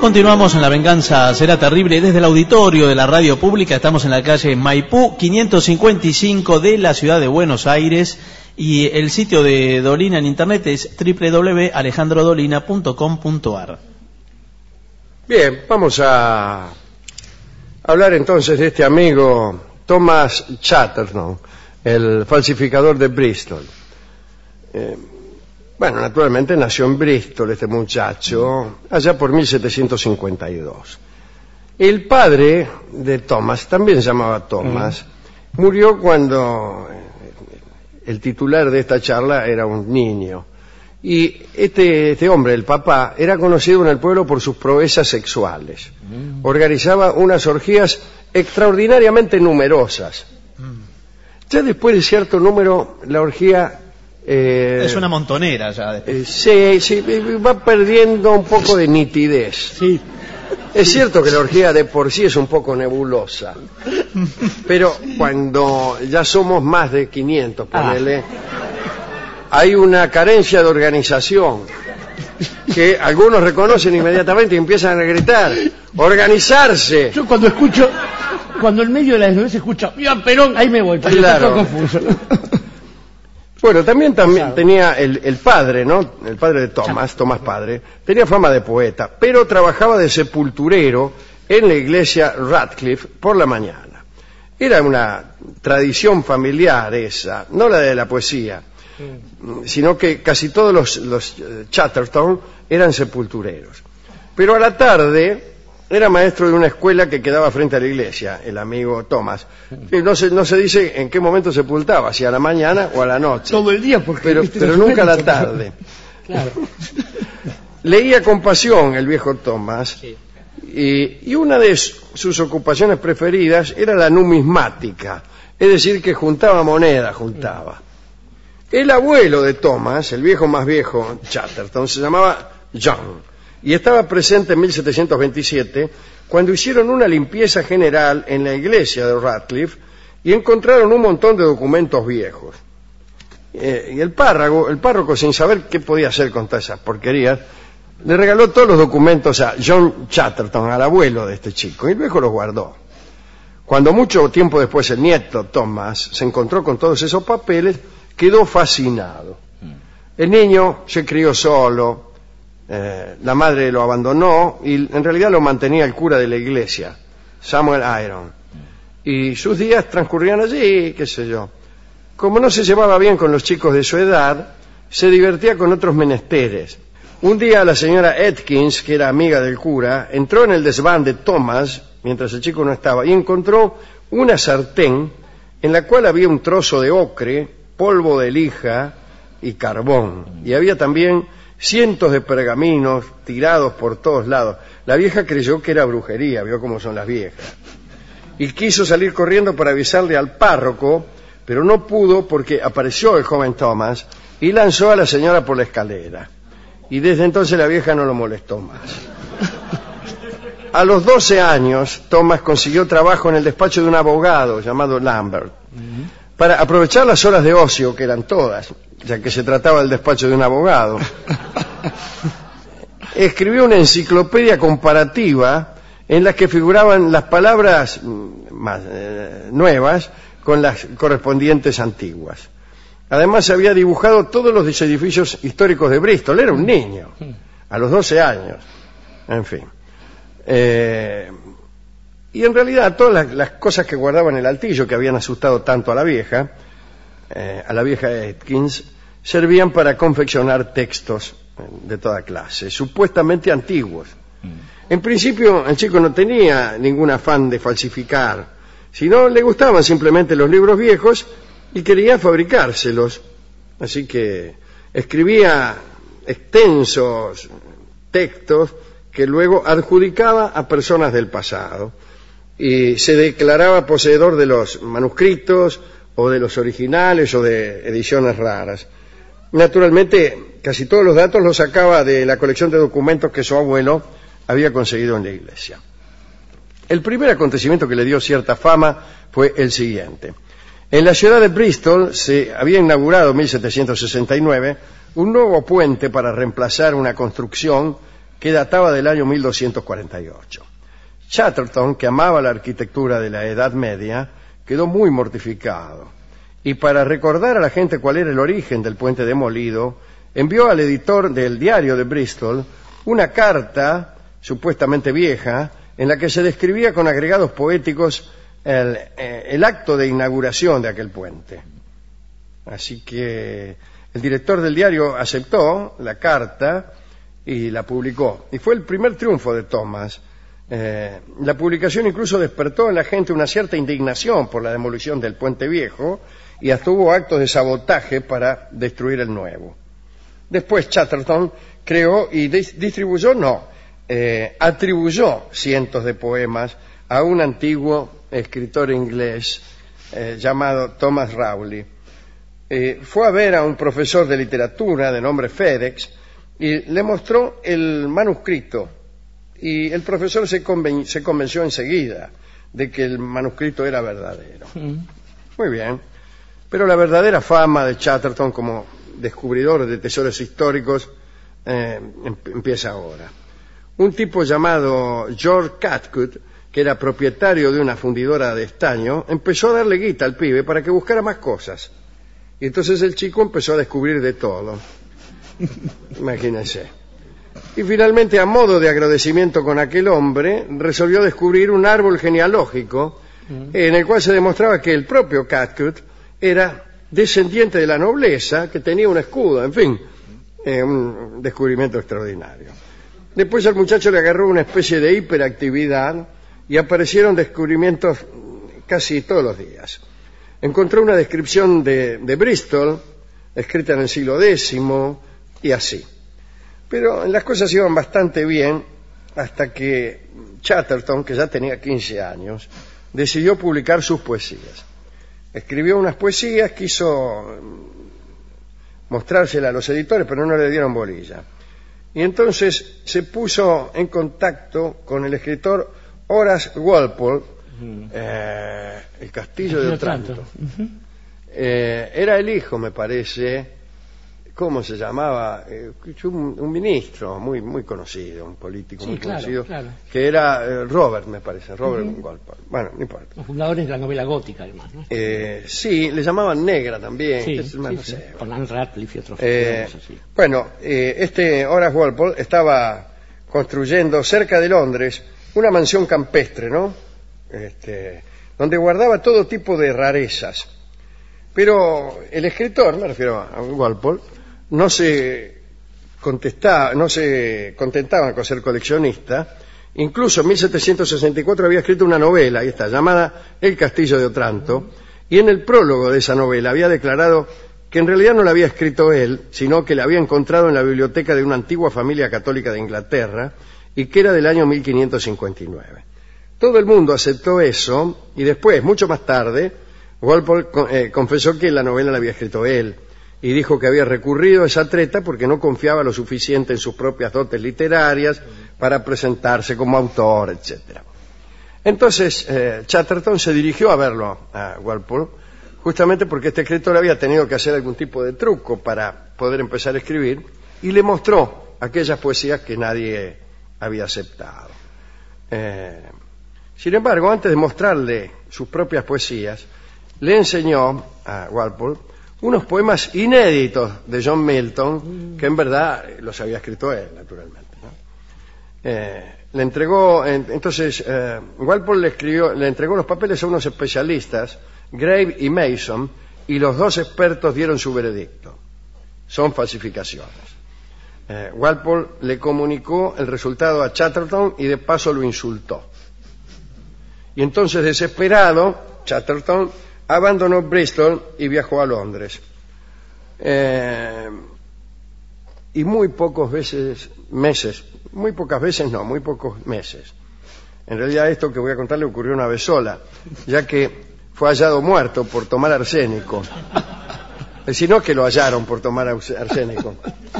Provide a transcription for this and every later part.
Continuamos en La Venganza Será Terrible desde el auditorio de la radio pública. Estamos en la calle Maipú 555 de la ciudad de Buenos Aires y el sitio de Dolina en internet es www.alejandrodolina.com.ar. Bien, vamos a hablar entonces de este amigo Thomas Chatterton, el falsificador de Bristol. Bueno, naturalmente nació en Bristol este muchacho, allá por 1752. El padre de Thomas, también se llamaba Thomas, murió cuando el titular de esta charla era un niño. Y este hombre, el papá, era conocido en el pueblo por sus proezas sexuales. Organizaba unas orgías extraordinariamente numerosas. Ya después de cierto número, la orgía... es una montonera ya. Sí, va perdiendo un poco de nitidez. Sí. Es cierto que la orgía de por sí es un poco nebulosa, pero cuando ya somos más de 500, ponele, hay una carencia de organización que algunos reconocen inmediatamente y empiezan a gritar: ¡organizarse! Yo cuando en medio de la desnudez se escucha ¡Viva Perón! Ahí me voy, porque claro. Estoy confuso. Bueno, también tenía el padre, ¿no? El padre de Thomas padre, tenía fama de poeta, pero trabajaba de sepulturero en la iglesia Radcliffe por la mañana. Era una tradición familiar esa, no la de la poesía, sino que casi todos los Chatterton eran sepultureros. Pero a la tarde era maestro de una escuela que quedaba frente a la iglesia, el amigo Thomas. No se dice en qué momento sepultaba, si a la mañana o a la noche. Todo el día, porque pero nunca a la tarde. Claro. Leía con pasión el viejo Thomas, sí. Y una de sus ocupaciones preferidas era la numismática, es decir, que juntaba monedas, El abuelo de Thomas, el viejo más viejo, Chatterton, se llamaba John. Y estaba presente en 1727 cuando hicieron una limpieza general en la iglesia de Radcliffe y encontraron un montón de documentos viejos. Y el párroco, sin saber qué podía hacer con todas esas porquerías, le regaló todos los documentos a John Chatterton, al abuelo de este chico, y el viejo los guardó. Cuando mucho tiempo después el nieto Thomas se encontró con todos esos papeles, quedó fascinado. El niño se crió solo. La madre lo abandonó y en realidad lo mantenía el cura de la iglesia, Samuel Iron, y sus días transcurrían allí, qué sé yo. Como no se llevaba bien con los chicos de su edad, se divertía con otros menesteres. Un día la señora Atkins, que era amiga del cura, entró en el desván de Thomas mientras el chico no estaba y encontró una sartén en la cual había un trozo de ocre, polvo de lija y carbón, y había también cientos de pergaminos tirados por todos lados. La vieja creyó que era brujería, vio cómo son las viejas, y quiso salir corriendo para avisarle al párroco, pero no pudo porque apareció el joven Thomas y lanzó a la señora por la escalera, y desde entonces la vieja no lo molestó más. A los 12 años Thomas consiguió trabajo en el despacho de un abogado llamado Lambert. Para aprovechar las horas de ocio, que eran todas, ya que se trataba del despacho de un abogado, escribió una enciclopedia comparativa en la que figuraban las palabras más nuevas con las correspondientes antiguas. Además había dibujado todos los edificios históricos de Bristol. Era un niño, a los 12 años. En fin. Y en realidad todas las cosas que guardaba en el altillo, que habían asustado tanto a la vieja Atkins, servían para confeccionar textos de toda clase, supuestamente antiguos. En principio el chico no tenía ningún afán de falsificar, sino le gustaban simplemente los libros viejos y quería fabricárselos. Así que escribía extensos textos que luego adjudicaba a personas del pasado y se declaraba poseedor de los manuscritos o de los originales o de ediciones raras. Naturalmente, casi todos los datos los sacaba de la colección de documentos que su abuelo había conseguido en la iglesia. El primer acontecimiento que le dio cierta fama fue el siguiente. En la ciudad de Bristol se había inaugurado en 1769 un nuevo puente para reemplazar una construcción que databa del año 1248. Chatterton, que amaba la arquitectura de la Edad Media, quedó muy mortificado y para recordar a la gente cuál era el origen del puente demolido, envió al editor del diario de Bristol una carta supuestamente vieja en la que se describía con agregados poéticos el acto de inauguración de aquel puente. Así que el director del diario aceptó la carta y la publicó. Y fue el primer triunfo de Thomas. La publicación incluso despertó en la gente una cierta indignación por la demolición del puente viejo y hasta hubo actos de sabotaje para destruir el nuevo. Después Chatterton creó y atribuyó cientos de poemas a un antiguo escritor inglés llamado Thomas Rowley. Fue a ver a un profesor de literatura de nombre FedEx y le mostró el manuscrito y el profesor se convenció enseguida de que el manuscrito era verdadero. Muy bien, pero la verdadera fama de Chatterton como descubridor de tesoros históricos empieza ahora. Un tipo llamado George Catcut, que era propietario de una fundidora de estaño, empezó a darle guita al pibe para que buscara más cosas. Y entonces el chico empezó a descubrir de todo. Imagínense. Y finalmente, a modo de agradecimiento con aquel hombre, resolvió descubrir un árbol genealógico en el cual se demostraba que el propio Catcut era descendiente de la nobleza, que tenía un escudo, en fin, un descubrimiento extraordinario. Después al muchacho le agarró una especie de hiperactividad y aparecieron descubrimientos casi todos los días. Encontró una descripción de Bristol, escrita en el siglo X, y así. Pero las cosas iban bastante bien hasta que Chatterton, que ya tenía 15 años, decidió publicar sus poesías. Escribió unas poesías, quiso mostrárselas a los editores, pero no le dieron bolilla. Y entonces se puso en contacto con el escritor Horace Walpole, El Castillo de Otranto. Era el hijo, me parece, ¿cómo se llamaba? Un ministro muy conocido, un político muy conocido, que era Robert, me parece, Robert Walpole. Bueno, no importa. Los fundadores de la novela gótica, además, ¿no? Sí, le llamaban Negra también. Con Anne Radcliffe y otros. Bueno, este Horace Walpole estaba construyendo cerca de Londres una mansión campestre, ¿no? Donde guardaba todo tipo de rarezas. Pero el escritor, me refiero a Walpole, no se contentaba con ser coleccionista. Incluso en 1764 había escrito una novela, ahí está, llamada El Castillo de Otranto, y en el prólogo de esa novela había declarado que en realidad no la había escrito él, sino que la había encontrado en la biblioteca de una antigua familia católica de Inglaterra y que era del año 1559. Todo el mundo aceptó eso y después, mucho más tarde, Walpole confesó que la novela la había escrito él y dijo que había recurrido a esa treta porque no confiaba lo suficiente en sus propias dotes literarias para presentarse como autor, etc. Entonces Chatterton se dirigió a verlo a Walpole, justamente porque este escritor había tenido que hacer algún tipo de truco para poder empezar a escribir, y le mostró aquellas poesías que nadie había aceptado. Sin embargo, antes de mostrarle sus propias poesías, le enseñó a Walpole unos poemas inéditos de John Milton, que en verdad los había escrito él, naturalmente, ¿no? Le entregó, entonces Walpole le entregó los papeles a unos especialistas, Grave y Mason, y los dos expertos dieron su veredicto: son falsificaciones. Walpole le comunicó el resultado a Chatterton y de paso lo insultó. Y entonces, desesperado, Chatterton abandonó Bristol y viajó a Londres. Y muy pocos meses, en realidad esto que voy a contar le ocurrió una vez sola, ya que fue hallado muerto por tomar arsénico. Sino que lo hallaron por tomar arsénico.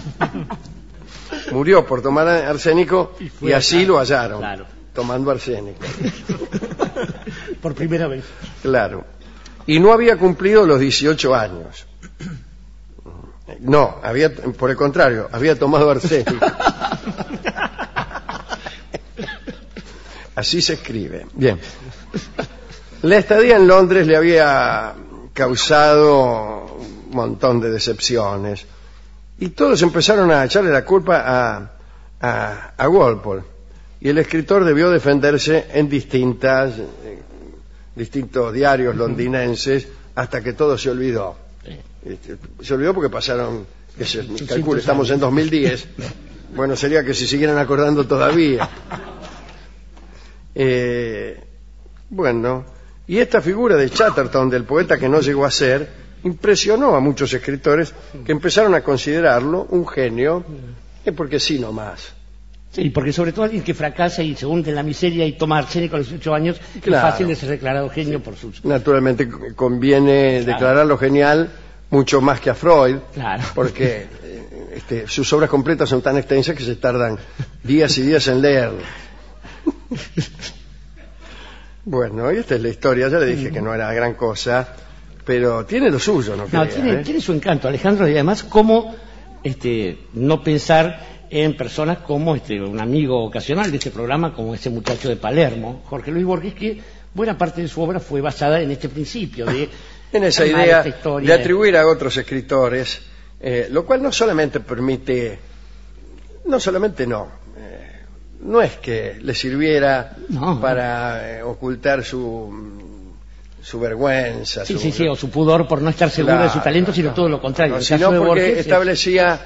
Murió por tomar arsénico y así lo hallaron, claro, tomando arsénico. Por primera vez. Claro. Y no había cumplido los 18 años. No, por el contrario, había tomado arsénico. Así se escribe. Bien. La estadía en Londres le había causado un montón de decepciones y todos empezaron a echarle la culpa a Walpole, y el escritor debió defenderse en distintos diarios londinenses hasta que todo se olvidó. Se olvidó porque pasaron, calculo, estamos en 2010. Bueno, sería que se siguieran acordando todavía. Bueno, y esta figura de Chatterton, del poeta que no llegó a ser, impresionó a muchos escritores que empezaron a considerarlo un genio, porque sí nomás. Sí, porque sobre todo alguien que fracasa y se hunde en la miseria y toma arsénico a los 18 años, Claro. es fácil de ser declarado genio por sus... Naturalmente conviene declararlo genial mucho más que a Freud, Claro. porque sus obras completas son tan extensas que se tardan días y días en leerlas. Bueno, y esta es la historia. Ya le dije que no era gran cosa, pero tiene lo suyo, ¿no? No, tiene su encanto, Alejandro, y además cómo no pensar en personas como un amigo ocasional de este programa, como ese muchacho de Palermo, Jorge Luis Borges, que buena parte de su obra fue basada en este principio de en esa armar idea esta historia de atribuir a otros escritores, lo cual no solamente permite, no es que le sirviera para ocultar su vergüenza, sí, o su pudor por no estar seguro de su talento, sino todo lo contrario. No, El sino caso de porque Borges establecía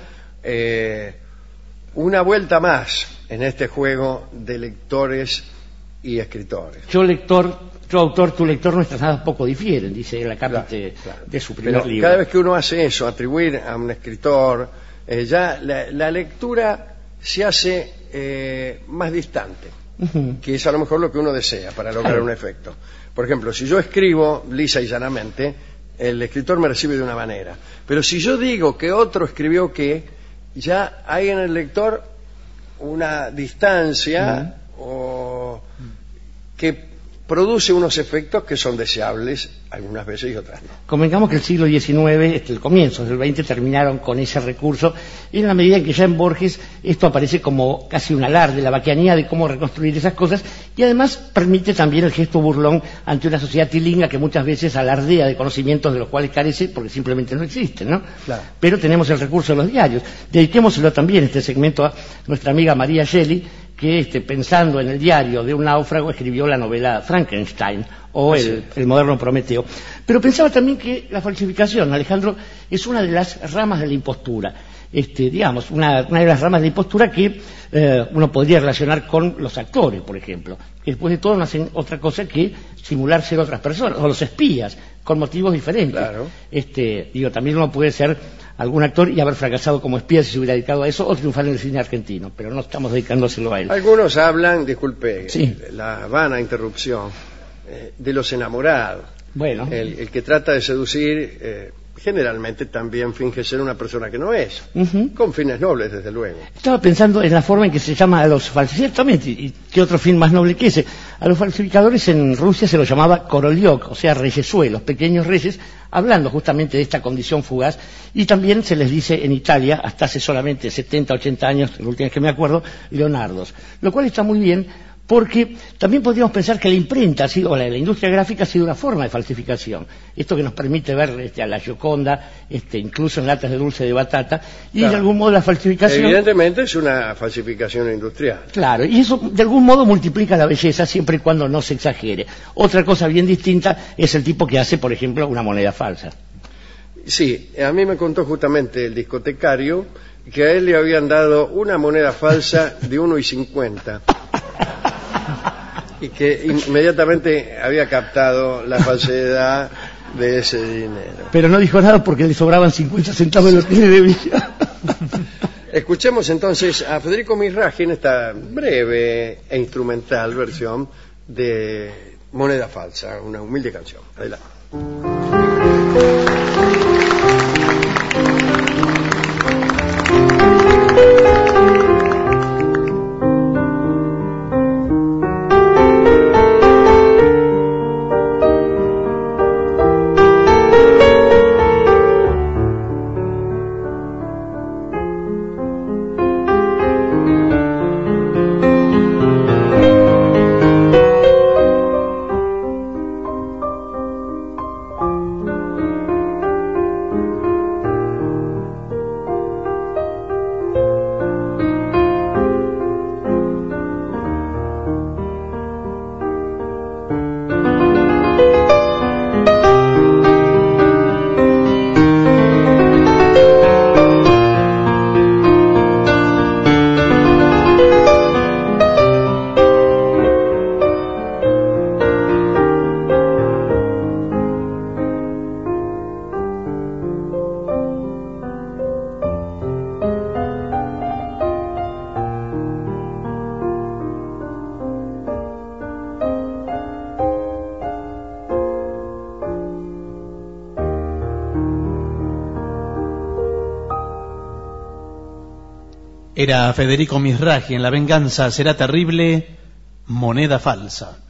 una vuelta más en este juego de lectores y escritores. yo autor, tu lector, nuestras nada poco difieren, dice el acápite de su primer Pero libro. cada vez que uno hace eso, atribuir a un escritor, ya la lectura se hace más distante, que es a lo mejor lo que uno desea para lograr un efecto. Por ejemplo, si yo escribo lisa y llanamente, el escritor me recibe de una manera. Pero si yo digo que otro escribió que, ya hay en el lector una distancia o que produce unos efectos que son deseables algunas veces y otras no. Convengamos que el siglo XIX, el comienzo del XX, terminaron con ese recurso, en la medida en que ya en Borges esto aparece como casi un alarde, la vaquianía de cómo reconstruir esas cosas, y además permite también el gesto burlón ante una sociedad tilinga que muchas veces alardea de conocimientos de los cuales carece porque simplemente no existen, ¿no? Claro. Pero tenemos el recurso de los diarios. Dediquémoselo también este segmento a nuestra amiga María Shelley, que pensando en el diario de un náufrago escribió la novela Frankenstein o el moderno Prometeo. Pero pensaba también que la falsificación, Alejandro, es una de las ramas de la impostura. Digamos, una de las ramas de la impostura que uno podría relacionar con los actores, por ejemplo, que después de todo no hacen otra cosa que simular ser otras personas, o los espías, con motivos diferentes. Claro. También uno puede ser algún actor y haber fracasado como espía si se hubiera dedicado a eso, o triunfar en el cine argentino, pero no estamos dedicándoselo a él. Algunos hablan, disculpe, Sí. la vana interrupción, de los enamorados. Bueno, El que trata de seducir generalmente también finge ser una persona que no es, con fines nobles, desde luego. estaba pensando en la forma en que se llama a los falsificadores, y qué otro fin más noble que ese. A los falsificadores en Rusia se los llamaba koroliok, o sea, reyesuelos, pequeños reyes, hablando justamente de esta condición fugaz, y también se les dice en Italia, hasta hace solamente 70, 80 años, la última vez que me acuerdo, leonardos, lo cual está muy bien, porque también podríamos pensar que la imprenta la industria gráfica ha sido una forma de falsificación. Esto que nos permite ver a la Gioconda, incluso en latas de dulce de batata, y Claro. de algún modo la falsificación... Evidentemente es una falsificación industrial. Claro, y eso de algún modo multiplica la belleza siempre y cuando no se exagere. Otra cosa bien distinta es el tipo que hace, por ejemplo, una moneda falsa. Sí, a mí me contó justamente el discotecario que a él le habían dado una moneda falsa de 1,50 y que inmediatamente había captado la falsedad de ese dinero. Pero no dijo nada porque le sobraban 50 centavos de los tiene de villa. Escuchemos entonces a Federico Mirraji en esta breve e instrumental versión de Moneda Falsa, una humilde canción. Adelante. Era Federico Mizrahi en La venganza será terrible, moneda falsa.